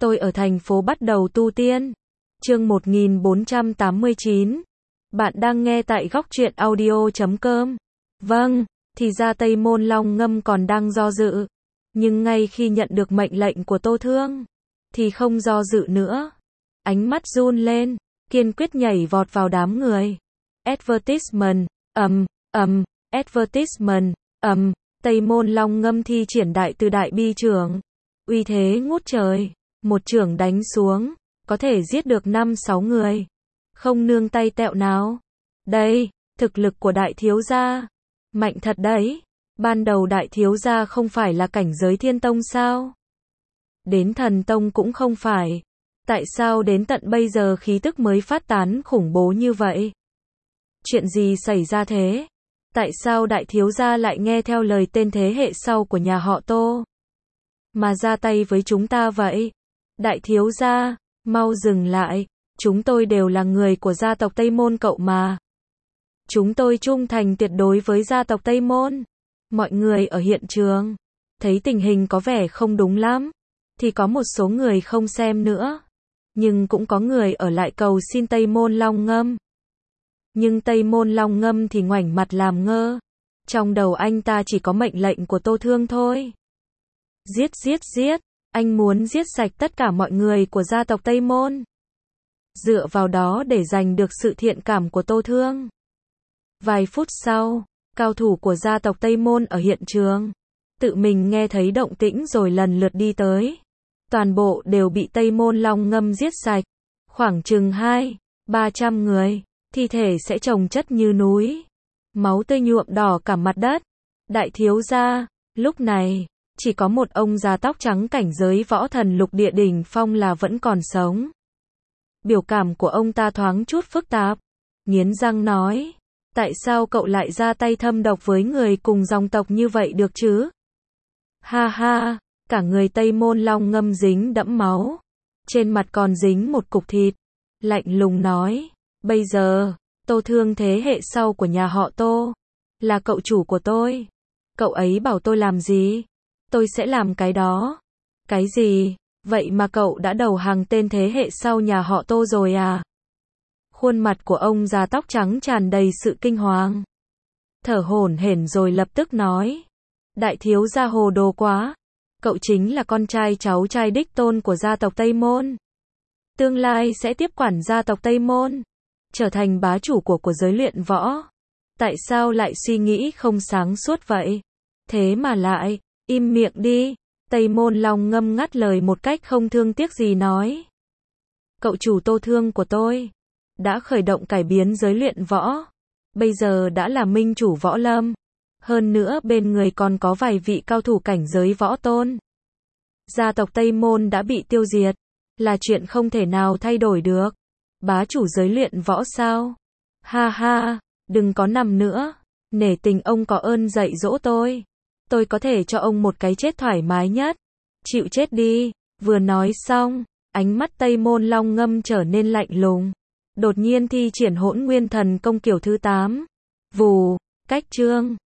Tôi ở thành phố bắt đầu tu tiên. Chương 1489. Bạn đang nghe tại góc truyện audio.com. Vâng, thì ra Tây Môn Long Ngâm còn đang do dự. Nhưng ngay khi nhận được mệnh lệnh của Tô Thương, thì không do dự nữa. Ánh mắt run lên, kiên quyết nhảy vọt vào đám người. Advertisement, advertisement, Tây Môn Long Ngâm thi triển đại từ đại bi trưởng. Uy thế ngút trời, một chưởng đánh xuống, có thể giết được 5-6 người. Không nương tay tẹo nào. Đây, thực lực của đại thiếu gia. Mạnh thật đấy. Ban đầu đại thiếu gia không phải là cảnh giới thiên tông sao? Đến thần tông cũng không phải. Tại sao đến tận bây giờ khí tức mới phát tán khủng bố như vậy? Chuyện gì xảy ra thế? Tại sao đại thiếu gia lại nghe theo lời tên thế hệ sau của nhà họ Tô mà ra tay với chúng ta vậy? Đại thiếu gia, mau dừng lại, chúng tôi đều là người của gia tộc Tây Môn cậu mà. Chúng tôi trung thành tuyệt đối với gia tộc Tây Môn. Mọi người ở hiện trường thấy tình hình có vẻ không đúng lắm, thì có một số người không xem nữa, nhưng cũng có người ở lại cầu xin Tây Môn Long Ngâm. Nhưng Tây Môn Long Ngâm thì ngoảnh mặt làm ngơ. Trong đầu anh ta chỉ có mệnh lệnh của Tô Thương thôi. Giết giết giết, anh muốn giết sạch tất cả mọi người của gia tộc Tây Môn. Dựa vào đó để giành được sự thiện cảm của Tô Thương. Vài phút sau, cao thủ của gia tộc Tây Môn ở hiện trường tự mình nghe thấy động tĩnh rồi lần lượt đi tới. Toàn bộ đều bị Tây Môn Long Ngâm giết sạch. Khoảng chừng 200-300 người. Thi thể sẽ chồng chất như núi. Máu tươi nhuộm đỏ cả mặt đất. Đại thiếu gia, lúc này, chỉ có một ông già tóc trắng cảnh giới võ thần lục địa đỉnh phong là vẫn còn sống. Biểu cảm của ông ta thoáng chút phức tạp. Nghiến răng nói, tại sao cậu lại ra tay thâm độc với người cùng dòng tộc như vậy được chứ? Ha ha, cả người Tây Môn Long Ngâm dính đẫm máu. Trên mặt còn dính một cục thịt. Lạnh lùng nói, bây giờ, Tô Thương thế hệ sau của nhà họ Tô là cậu chủ của tôi. Cậu ấy bảo tôi làm gì, tôi sẽ làm cái đó. Cái gì? Vậy mà cậu đã đầu hàng tên thế hệ sau nhà họ Tô rồi à? Khuôn mặt của ông già tóc trắng tràn đầy sự kinh hoàng. Thở hổn hển rồi lập tức nói, đại thiếu gia hồ đồ quá. Cậu chính là con trai cháu trai đích tôn của gia tộc Tây Môn. Tương lai sẽ tiếp quản gia tộc Tây Môn, trở thành bá chủ của giới luyện võ. Tại sao lại suy nghĩ không sáng suốt vậy? Thế mà lại, im miệng đi. Tây Môn Long Ngâm ngắt lời một cách không thương tiếc gì nói. Cậu chủ Tô Thương của tôi đã khởi động cải biến giới luyện võ. Bây giờ đã là minh chủ võ lâm. Hơn nữa bên người còn có vài vị cao thủ cảnh giới võ tôn. Gia tộc Tây Môn đã bị tiêu diệt, là chuyện không thể nào thay đổi được. Bá chủ giới luyện võ sao? Ha ha, đừng có nằm nữa. Nể tình ông có ơn dạy dỗ tôi. Tôi có thể cho ông một cái chết thoải mái nhất. Chịu chết đi. Vừa nói xong, ánh mắt Tây Môn Long Ngâm trở nên lạnh lùng. Đột nhiên thi triển Hỗn Nguyên Thần Công kiểu thứ 8. Vù, cách chương.